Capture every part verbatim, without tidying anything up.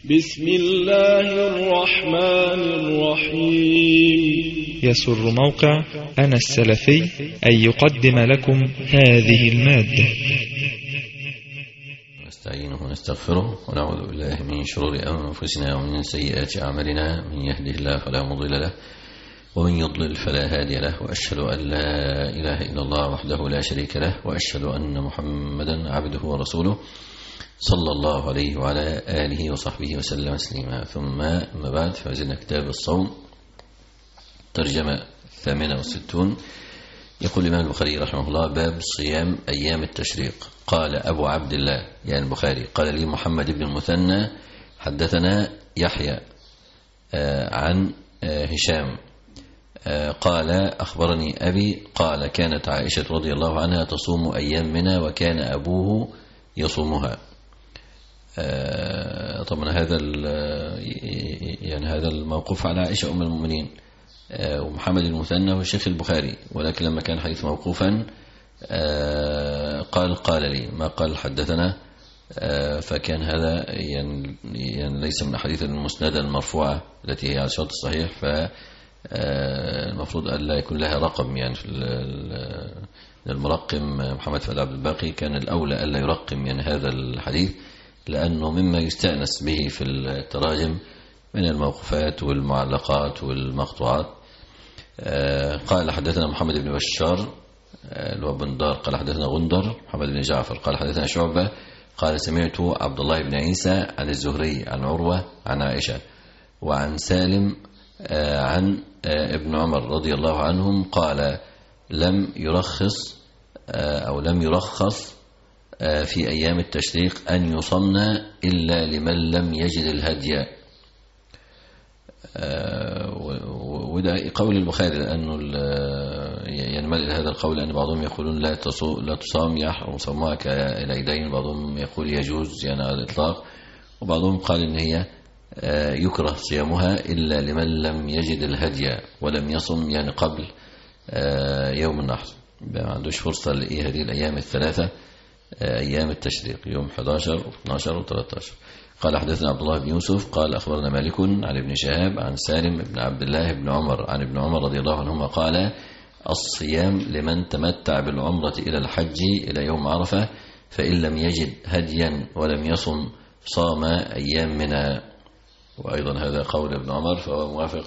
بسم الله الرحمن الرحيم. يسر موقع أنا السلفي أن يقدم لكم هذه المادة. نستعينه ونستغفره ونعوذ بالله من شرور أنفسنا ومن سيئات أعمالنا، من يهده الله فلا مضل له ومن يضلل فلا هادي له، وأشهد أن لا إله إلا الله وحده لا شريك له، وأشهد أن محمدا عبده ورسوله صلى الله عليه وعلى آله وصحبه وسلم تسليما. ثم أما بعد، فزلنا كتاب الصوم ترجمة ثامنة وستون. يقول الإمام البخاري رحمه الله: باب صيام أيام التشريق. قال أبو عبد الله يعني البخاري: قال لي محمد بن المثنى حدثنا يحيى عن هشام قال أخبرني أبي قال كانت عائشة رضي الله عنها تصوم أيام منى وكان أبوه يصومها. طبعا هذا يعني هذا الموقوف على عائشة أم المؤمنين، ومحمد المثنى هو شيخ البخاري، ولكن لما كان حديث موقوفا قال قال لي، ما قال حدثنا، فكان هذا يعني يعني ليس من الأحاديث المسندة المرفوعة التي هي على شرط الصحيح، فالمفروض أن لا يكون لها رقم. يعني في المرقم محمد فؤاد عبد الباقي كان الأولى ألا يرقم يعني هذا الحديث، لأنه مما يستأنس به في التراجم من الموقوفات والمعلقات والمقطوعات. قال حدثنا محمد بن بشار اللي هو بندار قال حدثنا غندر محمد بن جعفر قال حدثنا شعبة قال سمعت عبد الله بن عيسى عن الزهري عن عروة عن عائشة وعن سالم عن ابن عمر رضي الله عنهم قال: لم يرخص أو لم يرخص في أيام التشريق أن يصمنا إلا لمن لم يجد الهدي. وده قول البخاري، لأنه ينمل هذا القول، لأن بعضهم يقولون لا لا تصام يحرم صومها كالعيدين، بعضهم يقول يجوز يعني على الإطلاق، وبعضهم قال إن هي يكره صيامها إلا لمن لم يجد الهدي ولم يصم يعني قبل يوم النحر، ما عندوش فرصة لإيه هذه الأيام الثلاثة أيام التشريق، يوم أحد عشر واثني عشر وثلاثة عشر. قال حدثنا عبد الله بن يوسف قال أخبرنا مالك عن ابن شهاب عن سالم بن عبد الله بن عمر عن ابن عمر رضي الله عنهما قال: الصيام لمن تمتع بالعمرة إلى الحج إلى يوم عرفة، فإن لم يجد هديا ولم يصم صام أيام منى. وأيضا هذا قول ابن عمر، فهو موافق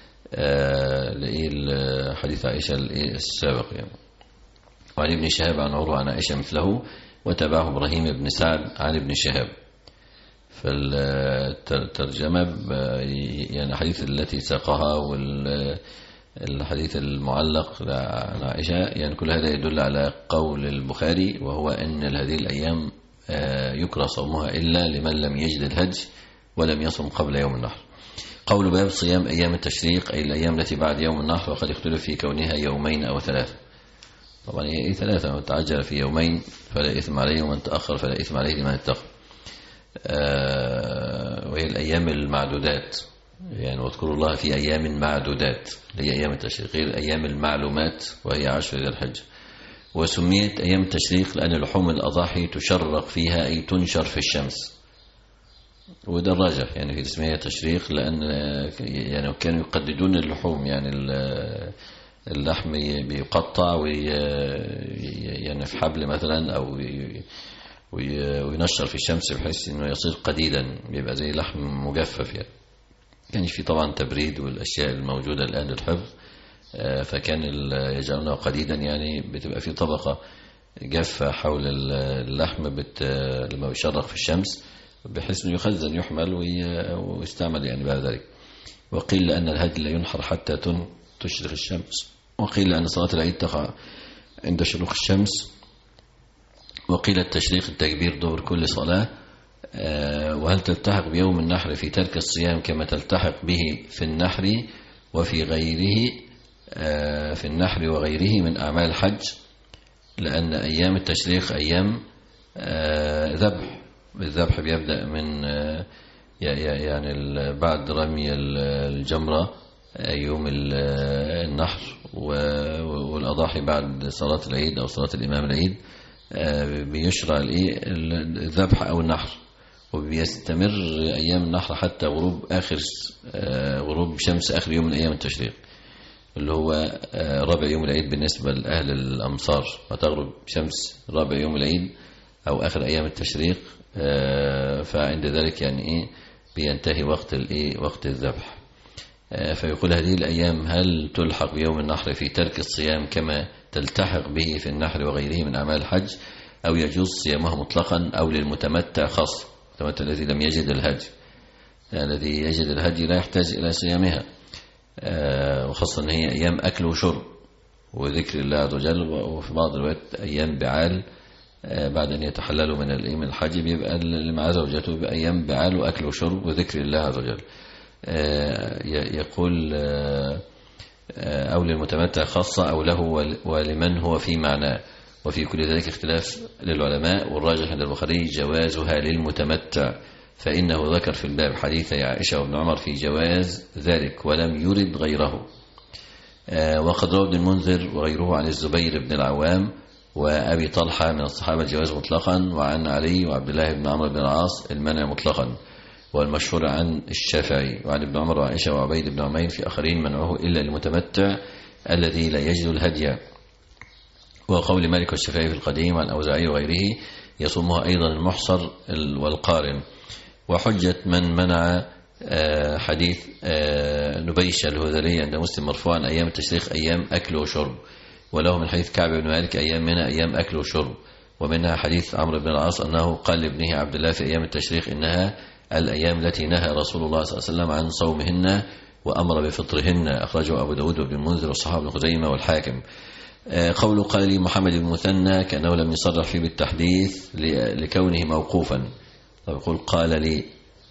لحديث عائشة السابق يعني. وعن ابن شهاب عن عروة عن عائشة مثله، وتبعه إبراهيم بن سعد عن ابن شهاب. فالترجمة يعني الحديث التي ساقها والحديث المعلق عن عائشة يعني كل هذا يدل على قول البخاري، وهو أن هذه الأيام يكره صومها إلا لمن لم يجد الهدي ولم يصم قبل يوم النحر. قول باب صيام أيام التشريق أي الأيام التي بعد يوم النحر، وقد اختلف في كونها يومين أو ثلاثة. طبعا هي ثلاثة، من تعجل في يومين فلا إثم عليه ومن تأخر فلا إثم عليه لمن اتقى. آه وهي الأيام المعدودات، يعني واذكروا الله في أيام معدودات هي أيام التشريق، غير الأيام المعلومات وهي عشر ذي الحجة. وسميت أيام التشريق لأن لحوم الأضاحي تشرق فيها أي تنشر في الشمس، وده الراجح يعني في اسمها تشريق، لأن يعني كانوا يقددون اللحوم، يعني اللحم بيقطع وي يعني في حبل مثلا أو وينشر في الشمس بحيث انه يصير قديدا، بيبقى زي لحم مجفف يعني. كان في طبعا تبريد والاشياء الموجوده الان للحفظ، فكان يجعلونه قديدا، يعني بتبقى في طبقه جافه حول اللحم بت لما بيشرق في الشمس بحيث انه يخزن يحمل ويستعمل يعني بعد ذلك. وقيل ان الهدي لا ينحر حتى تشرق الشمس، وقيل ان صلاه العيد تقع عند شروق الشمس، وقيل التشريق التكبير دور كل صلاة. وهل تلتحق بيوم النحر في ترك الصيام كما تلتحق به في النحر وفي غيره في النحر وغيره من أعمال الحج، لأن أيام التشريق أيام ذبح، الذبح بيبدأ من يعني بعد رمي الجمرة يوم النحر، والأضاحي بعد صلاة العيد أو صلاة الإمام العيد بيشرع الذبح أو النحر. وبيستمر أيام النحر حتى غروب آخر غروب شمس آخر يوم من أيام التشريق، اللي هو رابع يوم العيد بالنسبة لأهل الأمصار، وتغرب شمس رابع يوم العيد أو آخر أيام التشريق. فعند ذلك يعني إيه بينتهي وقت الإيه وقت الذبح. فيقول هذه الأيام هل تلحق بيوم النحر في ترك الصيام كما تلتحق به في النحر وغيره من أعمال الحج، أو يجوز صيامها مطلقا، أو للمتمتع خاصة، المتمتع الذي لم يجد الهدي، الذي يجد الهدي لا يحتاج إلى صيامها، وخاصة أن هي أيام أكل وشرب وذكر الله عز وجل، وفي بعض الوقت أيام بعال بعد أن يتحللوا من الإيم الحج بيبقى اللي مع زوجته بأيام بعال وأكل وشرب وذكر الله عز وجل. يقول أو للمتمتع خاصة أو له ولمن هو في معناه، وفي كل ذلك اختلاف للعلماء، والراجح عند البخاري جوازها للمتمتع، فإنه ذكر في الباب حديث عائشة وابن عمر في جواز ذلك ولم يرد غيره. وقد روى ابن المنذر وغيره عن الزبير بن العوام وأبي طلحة من الصحابة الجواز مطلقا، وعن علي وعبد الله بن عمرو بن العاص المنع مطلقا، والمشهور عن الشافعي، وعن ابن عمر وعائشة وعبيد بن عمير في آخرين منعه إلا المتمتع الذي لا يجد الهدي. وقول مالك والشافعي في القديم عن أوزاعي وغيره يصومها أيضا المحصر والقارن. وحجة من منع حديث نبيش الهذلي عند مسلم مرفوعا أيام التشريق أيام أكل وشرب، وله من حديث كعب بن مالك أيام منها أيام أكل وشرب، ومنها حديث عمرو بن العاص أنه قال لابنه عبد الله في أيام التشريق إنها الأيام التي نهى رسول الله صلى الله عليه وسلم عن صومهن وأمر بفطرهن، أخرجه أبو داود وابن المنذر والصحابة بن خزيمة والحاكم. قوله قال لي محمد بن مثنى كأنه لم يصرح فيه بالتحديث لكونه موقوفا، طب يقول قال لي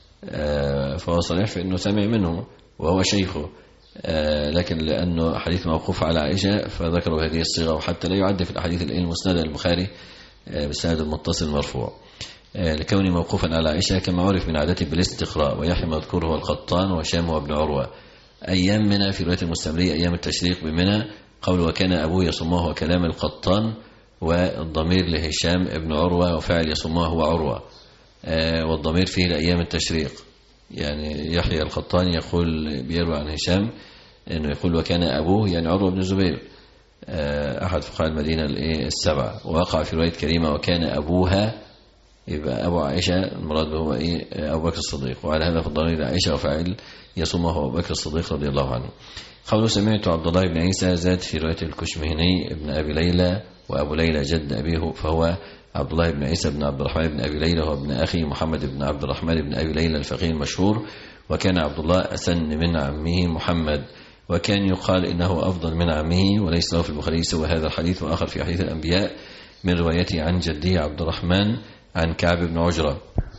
فهو صريح في أنه سمع منه وهو شيخه، لكن لأنه حديث موقوف على عائشة فذكروا هذه الصيغة، وحتى لا يعد في الأحاديث المسندة البخاري بالسند المتصل مرفوع لكونه موقوفا على عائشة، كما عرف من عادته بالاستقراء. ويحيى مذكور هو القطان وهشام وابن عروة. أيام منى في رواية المستمرية أيام التشريق بمنى، قول وكان أبوه يصومه وكلام القطان، والضمير لهشام ابن عروة، وفعل يصومه هو عروة، والضمير فيه لأيام التشريق. يعني يحيى القطان يقول بيروي عن هشام أنه يقول وكان أبوه يعني عروة بن الزبير أحد فقهاء المدينة السبعة، ووقع في رواية كريمة وكان أبوها، يبقى أبو عائشة المراد هو إيه أبو بكر الصديق، وعلى هذا فالضمير عائشة وفاعل يصومه أبو بكر الصديق رضي الله عنه. قوله سمعت عبد الله بن عيسى زاد في رواية الكشمهني ابن أبي ليلى وأبو ليلى جد أبيه، فهو عبد الله بن عيسى بن عبد الرحمن بن أبي ليلى، هو ابن أخي محمد بن عبد الرحمن بن أبي ليلى الفقيه المشهور، وكان عبد الله أسن من عمه محمد، وكان يقال إنه أفضل من عمه، وليس له في البخاري سوى هذا الحديث وآخر في حديث الأنبياء من روايته عن جده عبد الرحمن عن كعب بن عجرة.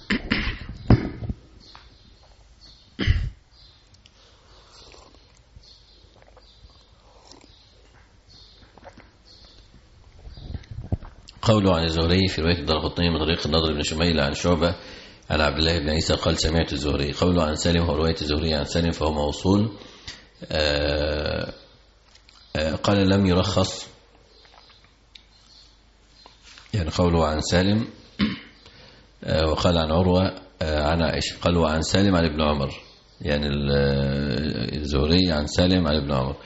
قوله عن الزهري في رواية الدارقطني من طريق النضر بن شميل عن شعبة عن عبد الله بن عيسى قال سمعت الزهري. قوله عن سالم هو رواية الزهري عن سالم فهو موصول. آآ آآ قال لم يرخص، يعني قوله عن سالم وقال عن عروة عن عائشة، قال وعن سالم عن ابن عمر، يعني الزهري عن سالم عن ابن عمر.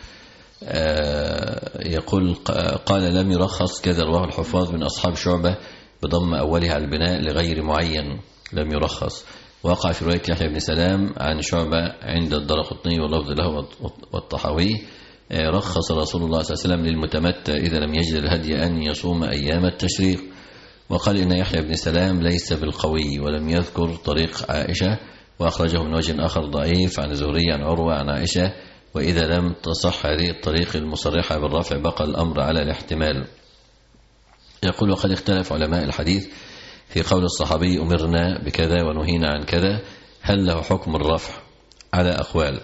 يقول قال لم يرخص، كذا رواه الحفاظ من أصحاب شعبة بضم أولها على البناء لغير معين، لم يرخص. وقع في رواية يحيى بن سلام عن شعبة عند الدارقطني واللفظ له والطحاوي رخص رسول الله صلى الله عليه وسلم للمتمتع إذا لم يجد الهدي أن يصوم أيام التشريق. وقال إن يحيى بن سلام ليس بالقوي، ولم يذكر طريق عائشة، وأخرجه من وجه آخر ضعيف عن زهري عن عروة عن عائشة، وإذا لم تصح هذه الطريق المصرحة بالرفع بقى الأمر على الاحتمال. يقول وقد اختلف علماء الحديث في قول الصحابي أمرنا بكذا ونهينا عن كذا، هل له حكم الرفع على أقوال.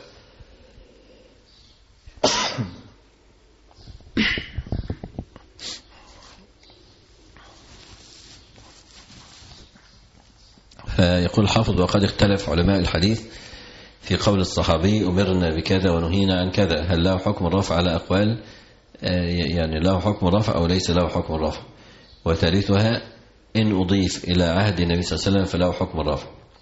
فيقول حافظ وقد اختلف علماء الحديث في قول الصحابي أمرنا بكذا ونهينا عن كذا، هل له حكم الرفع على أقوال، يعني له حكم الرفع أو ليس له حكم الرفع. وثالثها إن أضيف إلى عهد النبي صلى الله عليه وسلم فله حكم الرفع،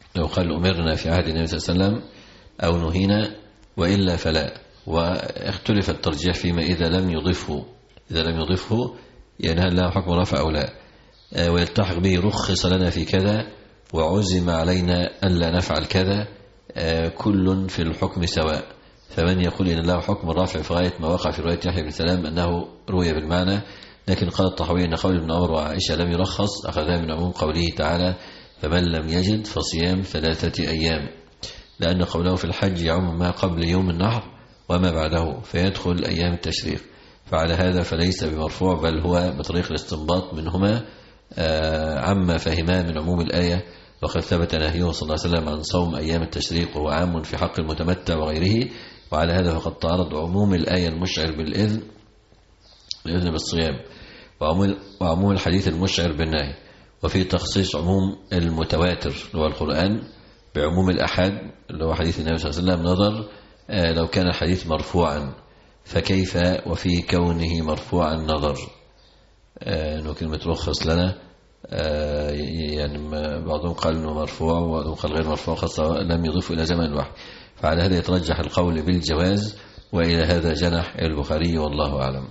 لو قال أمرنا في عهد النبي صلى الله عليه وسلم أو نهينا وإلا فلا. واختلف الترجيح فيما إذا لم يضفه إذا لم يضفه يعني هل له حكم رفع أو لا، ويلتحق به رخص لنا في كذا وعزم علينا ألا نفعل كذا، كل في الحكم سواء. فمن يقول إن له حكم الرفع في غاية ما وقع في رواية يحيى بن سلام أنه روي بالمعنى، لكن قال الطحاوي أن قول ابن عمر وعائشة لم يرخص أخذها من عموم قوله تعالى فمن لم يجد فصيام ثلاثة أيام، لأن قوله في الحج يعم ما قبل يوم النحر وما بعده فيدخل أيام التشريق، فعلى هذا فليس بمرفوع بل هو بطريق الاستنباط منهما عما فهما من عموم الآية. وقد ثبت نهيه صلى الله عليه وسلم عن صوم أيام التشريق وهو عام في حق المتمتع وغيره، وعلى هذا فقد تعرض عموم الآية المشعر بالإذن الإذن بالصيام وعموم الحديث المشعر بالنهي، وفي تخصيص عموم المتواتر اللي هو القرآن بعموم الأحاد اللي هو حديث النبي صلى الله عليه وسلم نظر لو كان الحديث مرفوعا فكيف وفي كونه مرفوعا نظر. أنه كلمة رخص لنا يعني بعضهم قال أنه مرفوع وبعضهم قال غير مرفوع خاصة لم يضيف إلى زمن الوحي، فعلى هذا يترجح القول بالجواز، وإلى هذا جنح البخاري والله أعلم.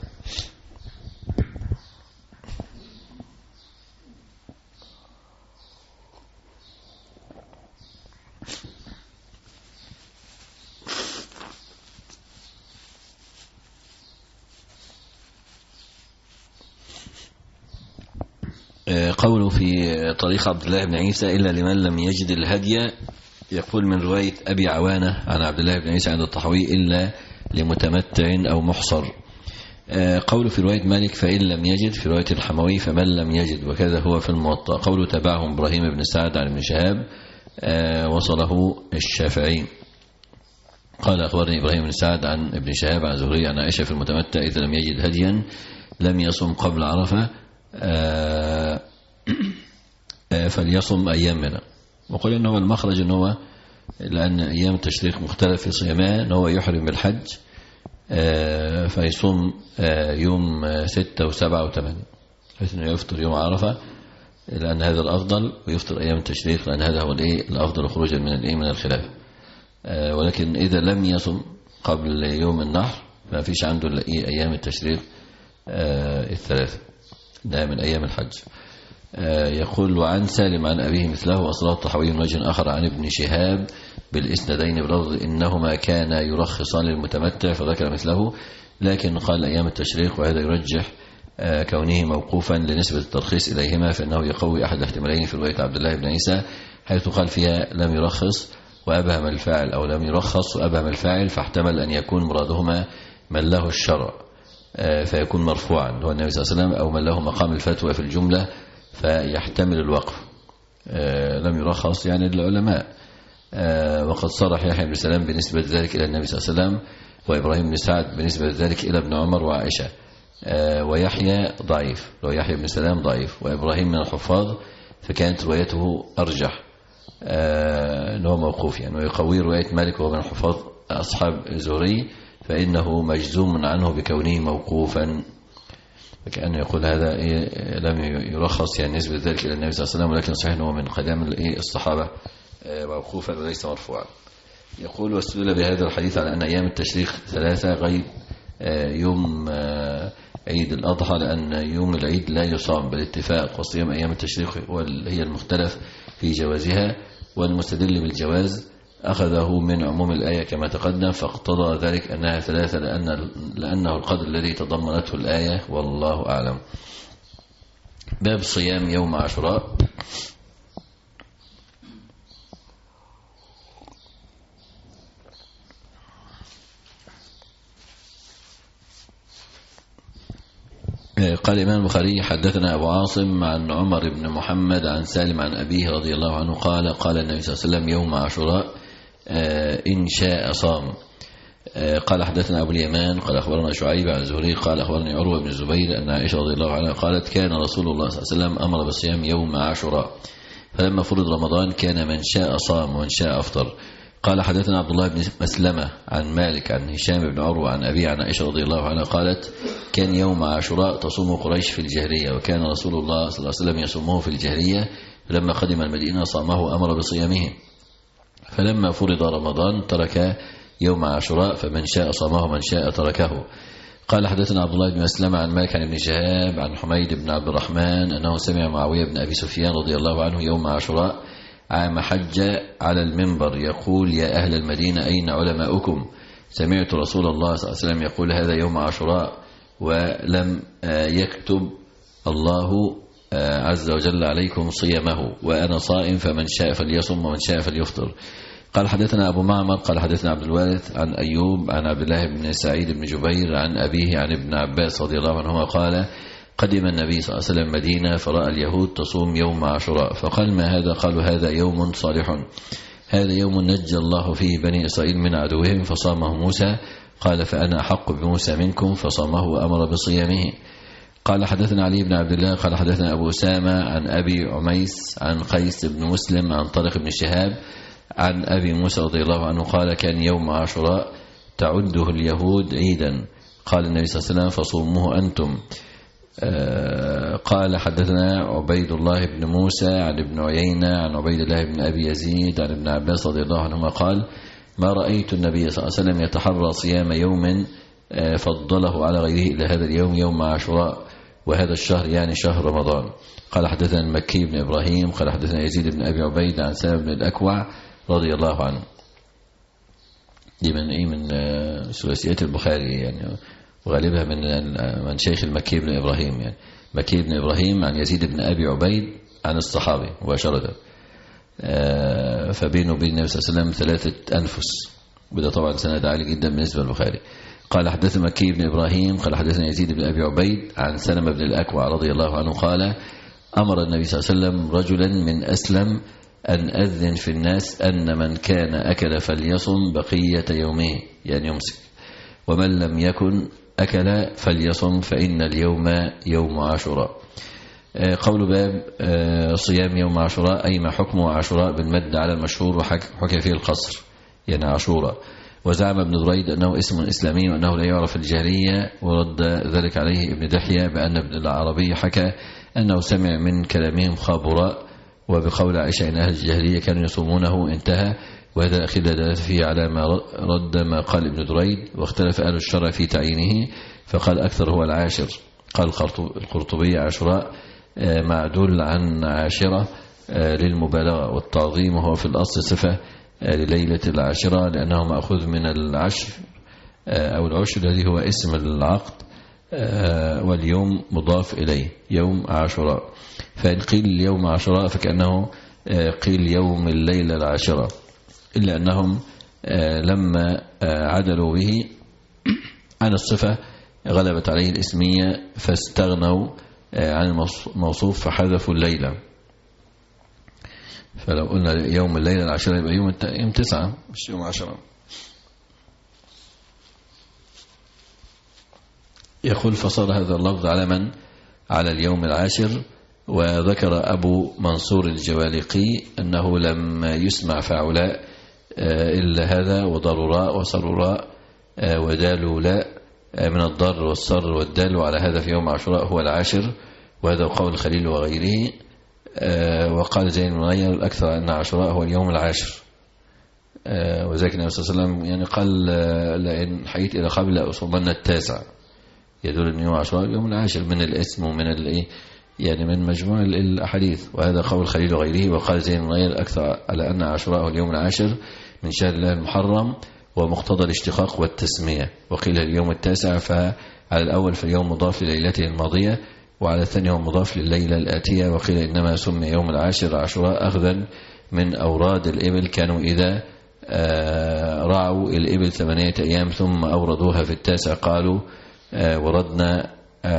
قوله في طريق عبد الله بن عيسى إلا لمن لم يجد الهدي، يقول من رواية أبي عوانة عن عبد الله بن عيسى عند الطحاوي إلا لمتمتع أو محصر. قوله في رواية مالك فإن لم يجد، في رواية الحموي فمن لم يجد، وكذا هو في الموطأ. قوله تبعهم إبراهيم بن سعد عن ابن شهاب وصله الشافعي قال أخبرني إبراهيم بن سعد عن ابن شهاب عن زهري عن عائشة في المتمتع إذا لم يجد هديا لم يصم قبل عرفة آه آه فليصم أيام منها. وقال إنه المخرج إنه لأن أيام التشريق مختلف في صيامها إنه يحرم بالحج آه فيصوم آه يوم ستة وسبعة وثمانية، حيث إنه يفطر يوم عرفة لأن هذا الأفضل، ويفطر أيام التشريق لأن هذا هو الإيه الأفضل خروجا من الإيه من الخلاف. آه ولكن إذا لم يصم قبل يوم النحر ما فيش عنده إلا إيه أيام التشريق آه الثلاثة، ده من أيام الحج. آه يقول وعن سالم عن أبيه مثله، وأصله الطحاوي من وجه آخر عن ابن شهاب بالإسنادين بلفظ إنهما كان يرخصان للمتمتع فذكر مثله، لكن قال أيام التشريق، وهذا يرجح آه كونه موقوفا لنسبة الترخيص إليهما، فإنه يقوي أحد الاحتمالين في رواية عبد الله بن عيسى حيث قال فيها لم يرخص وأبهم الفاعل، أو لم يرخص وأبهم الفاعل، فاحتمل أن يكون مرادهما من له الشرع فيكون مرفوعا هو النبي صلى الله عليه وسلم، أو من له مقام الفتوى في الجملة فيحتمل الوقف. لم يرخص يعني العلماء. وقد صرح يحيى بن سلام بنسبة ذلك إلى النبي صلى الله عليه وسلم، وإبراهيم بن سعد بنسبة ذلك إلى ابن عمر وعائشة. ويحيى ضعيف، لو يحيى بن سلام ضعيف، وإبراهيم من الحفاظ فكانت روايته أرجح أنه موقوف يعني، ويقوي رواية مالك وهو من الحفاظ أصحاب الزهري فإنه مجزوم عنه بكونه موقوفا، فكأنه يقول هذا إيه لم يرخص يعني نسبة ذلك إلى النبي صلى الله عليه وسلم، ولكن صحيح أنه من قدام الصحابة موقوفا وليس مرفوعا. يقول واستدل بهذا الحديث على أن أيام التشريق ثلاثة غير يوم عيد الأضحى، لأن يوم العيد لا يصام بالاتفاق، وصيام أيام التشريق هي المختلف في جوازها، والمستدل بالجواز أخذه من عموم الآية كما تقدم، فاقتضى ذلك أنها ثلاثة لأن لأنه القدر الذي تضمنته الآية، والله أعلم. باب صيام يوم عاشوراء. قال الإمام البخاري حدثنا أبو عاصم عن عمر بن محمد عن سالم عن أبيه رضي الله عنه قال قال النبي صلى الله عليه وسلم يوم عاشوراء إن شاء صام. قال حدثنا أبو اليمان قال أخبرنا شعيب عن زهري قال أخبرني عروة بن الزبير أن عائشة رضي الله عنها قالت كان رسول الله صلى الله عليه وسلم أمر بالصيام يوم عاشوراء، فلما فرض رمضان كان من شاء صام ومن شاء أفطر. قال حدثنا عبد الله بن مسلمة عن مالك عن هشام بن عروة عن أبي عن عائشة رضي الله عنها قالت كان يوم عاشوراء تصوم قريش في الجاهلية، وكان رسول الله صلى الله عليه وسلم يصومه في الجاهلية، فلما قدم المدينة صامه أمر بصيامه، فلما فرض رمضان ترك يوم عاشوراء، فمن شاء صامه ومن شاء تركه. قال حدثنا عبد الله بن مسلمة عن مالك عن ابن شهاب عن حميد بن عبد الرحمن أنه سمع معاوية بن أبي سفيان رضي الله عنه يوم عاشوراء عام حج على المنبر يقول: يا أهل المدينة أين علماؤكم؟ سمعت رسول الله صلى الله عليه وسلم يقول: هذا يوم عاشوراء ولم يكتب الله عز وجل عليكم صيامه، وأنا صائم، فمن شاء فليصم ومن شاء فليفطر. قال حدثنا أبو معمر قال حدثنا عبد الوارث عن أيوب عن عبد الله بن سعيد بن جبير عن أبيه عن ابن عباس رضي الله عنهما قال: قدم النبي صلى الله عليه وسلم مدينة فرأى اليهود تصوم يوم عاشوراء، فقال: ما هذا؟ قالوا: هذا يوم صالح، هذا يوم نجى الله فيه بني إسرائيل من عدوهم فصامه موسى. قال: فأنا أحق بموسى منكم، فصامه وأمر بصيامه. قال حدثنا علي بن عبد الله قال حدثنا أبو أسامة عن أبي عميس عن قيس بن مسلم عن طارق بن شهاب عن أبي موسى رضي الله عنه قال: كان يوم عاشوراء تعده اليهود عيدا. قال النبي صلى الله عليه وسلم: فصوموه أنتم. قال حدثنا عبيد الله بن موسى عن ابن عيينة عن عبيد الله بن أبي يزيد عن ابن عباس رضي الله عنهما قال: ما رأيت النبي صلى الله عليه وسلم يتحرى صيام يوم فضله على غيره إلى هذا اليوم يوم عاشوراء، وهذا الشهر يعني شهر رمضان. قال حدثنا المكي بن إبراهيم قال حدثنا يزيد بن أبي عبيد عن سلمة بن الأكوع رضي الله عنه. دي من إيه من ثلاثيات البخاري يعني، وغالبها من من شيخ المكي بن إبراهيم يعني. مكي بن إبراهيم عن يزيد بن أبي عبيد عن الصحابي مباشرة، فبينه وبين النبي صلى الله عليه وسلم ثلاثة أنفس، وده طبعا سند عالي جدا بالنسبة للبخاري. قال حدثنا مكي بن إبراهيم قال حدثنا يزيد بن أبي عبيد عن سلمة بن الأكوع رضي الله عنه قال: أمر النبي صلى الله عليه وسلم رجلا من أسلم أن أذن في الناس أن من كان أكل فليصم بقية يومه، يعني يمسك، ومن لم يكن أكل فليصم فإن اليوم يوم عاشوراء. قول باب صيام يوم عاشوراء أي ما حكمه عاشوراء بالمد على المشهور وحكى فيه القصر، يعني عاشوراء. وزعم ابن دريد أنه اسم إسلامي وأنه لا يعرف الجاهلية، ورد ذلك عليه ابن دحية بأن ابن العربي حكى أنه سمع من كلامهم خابراء، وبقول عائشة إن أهل الجاهلية كانوا يصومونه انتهى، وهذا الأخير دلالة فيه على ما رد ما قال ابن دريد. واختلف أهل الشرع في تعيينه، فقال أكثر هو العاشر. قال القرطبي عاشوراء معدول عن عاشرة للمبالغة والتعظيم، وهو في الأصل صفة لليلة العاشرة لأنه مأخوذ من العشر أو العشر الذي هو اسم العقد، واليوم مضاف إليه يوم عاشوراء. فإن قيل يوم عاشوراء فكأنه قيل يوم الليلة العاشرة، إلا أنهم لما عدلوا به عن الصفة غلبت عليه الاسمية فاستغنوا عن الموصوف فحذفوا الليلة. فلو قلنا يوم الليلة العاشرة يبقى يوم يوم تسعة مش يوم عشرة. يقول: فصار هذا اللفظ على من على اليوم العاشر. وذكر أبو منصور الجوالقي أنه لم يسمع فعلاء إلا هذا وضرراء وسرراء ودالولاء من الضر والسر والدال، وعلى هذا في يوم عاشوراء هو العاشر، وهذا قول الخليل وغيره. وقال زين بن غير الأكثر أن عاشوراء هو اليوم العاشر، وذلك النبي صلى الله عليه وسلم يعني قال: لئن حييت إلى قبل أصومن التاسع، يدل أن يوم عاشوراء اليوم العاشر من الاسم ومن الايه يعني من مجموع الأحاديث، وهذا قول الخليل وغيره. وقال زين بن غير الأكثر على أن عاشوراء هو اليوم العاشر من شهر الله المحرم ومقتضى الاشتقاق والتسمية. وقيل اليوم التاسع، فعلى الأول في اليوم مضاف لليلته الماضية، وعلى الثاني هو مضاف لليلة الآتية. وقيل إنما سمي يوم العاشر عاشوراء أخذا من أوراد الإبل، كانوا إذا رعوا الإبل ثمانية أيام ثم أوردوها في التاسع قالوا وردنا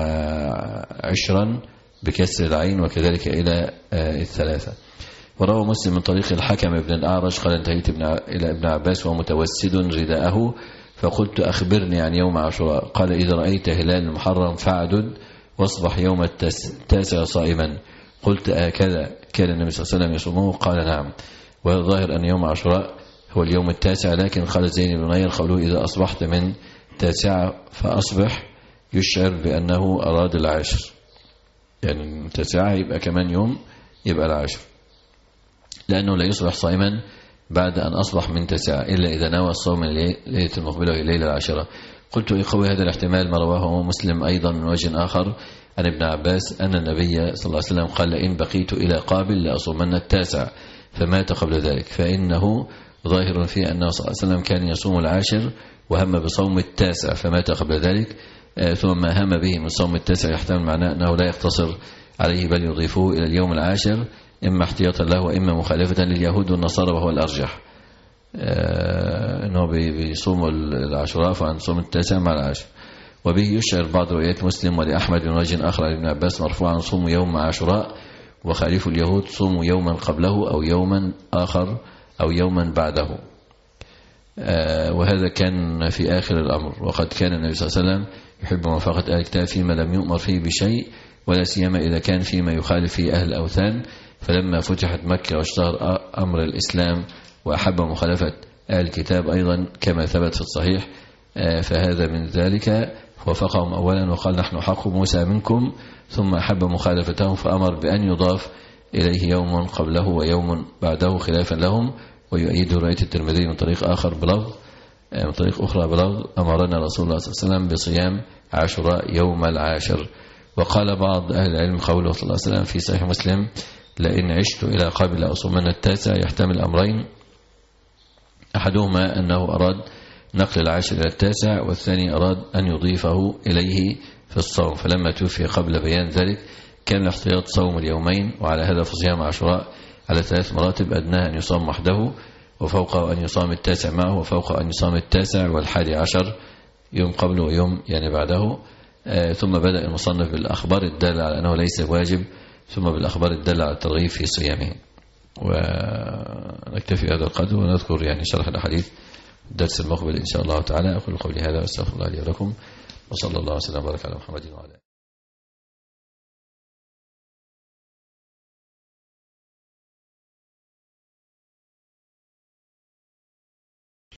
عشرا بكسر العين، وكذلك إلى الثلاثة. وروى مسلم من طريق الحكم ابن الأعرج قال: انتهيت إلى ابن عباس ومتوسد رداءه فقلت: أخبرني عن يوم عاشوراء. قال: إذا رأيت هلال المحرم فاعدد واصبح يوم التاسع صائما. قلت: هكذا كان النبي صلى الله عليه وسلم يصومه؟ قال: نعم. والظاهر أن يوم عاشوراء هو اليوم التاسع، لكن قال زين بن غير قوله: إذا أصبحت من تاسعة فأصبح يشعر بأنه أراد العاشر، يعني التاسعة يبقى كمان يوم يبقى العاشر، لأنه لا يصبح صائما بعد أن أصبح من تسعة إلا إذا نوى الصوم ليلة المقبلة وهي الليلة العاشرة. قلت يقوي هذا الاحتمال ما رواه مسلم أيضا من وجه آخر عن ابن عباس أن النبي صلى الله عليه وسلم قال إن بقيت إلى قابل لأصومن التاسع فمات قبل ذلك، فإنه ظاهر في أنه صلى الله عليه وسلم كان يصوم العاشر وهم بصوم التاسع فمات قبل ذلك، ثم هم به من صوم التاسع يحتمل معناه أنه لا يقتصر عليه بل يضيفه إلى اليوم العاشر إما احتياطا له وإما مخالفة لليهود والنصارى وهو الأرجح، أنه بيصوم العاشوراء فعن صوم التاسع مع العاشر. وبه يشعر بعض روايات مسلم ولأحمد من وجه آخر عن ابن عباس مرفوعا صوموا يوم عاشوراء وخالفوا اليهود صوموا يوما قبله أو يوما آخر أو يوما بعده. وهذا كان في آخر الأمر، وقد كان النبي صلى الله عليه وسلم يحب موافقة أهل الكتاب فيما لم يؤمر فيه بشيء ولا سيما إذا كان فيما يخالف فيه أهل الأوثان، فلما فتحت مكة واشتهر أمر الإسلام وأحب مخالفة أهل الكتاب أيضا كما ثبت في الصحيح، فهذا من ذلك وافقهم أولا وقال نحن حق موسى منكم، ثم أحب مخالفتهم فأمر بأن يضاف إليه يوم قبله ويوم بعده خلافا لهم. ويؤيد رواية الترمذي من طريق آخر بلفظ من طريق أخرى بلفظ أمرنا رسول الله صلى الله عليه وسلم بصيام عاشوراء يوم العاشر. وقال بعض أهل العلم قوله صلى الله عليه وسلم في صحيح مسلم لئن عشت إلى قابل أصومن التاسع يحتمل أمرين، أحدهما أنه أراد نقل العاشر إلى التاسع، والثاني أراد أن يضيفه إليه في الصوم، فلما توفي قبل بيان ذلك كان الاحتياط صوم اليومين، وعلى هذا فصيام عاشوراء على ثلاث مراتب أدناها أن يصام وحده وفوقه أن يصام التاسع معه وفوقه أن يصام التاسع والحادي عشر يوم قبله ويوم يعني بعده. آه ثم بدأ المصنف بالأخبار الدالة على أنه ليس واجب ثم بالأخبار الدالة على الترغيب في صيامه. ونكتفي هذا القدر ونذكر يعني شرح الحديث الدرس المقبل إن شاء الله تعالى. أقول قولي هذا واستغفر الله لي ولكم وصلى الله وسلم وبارك على محمد وعلى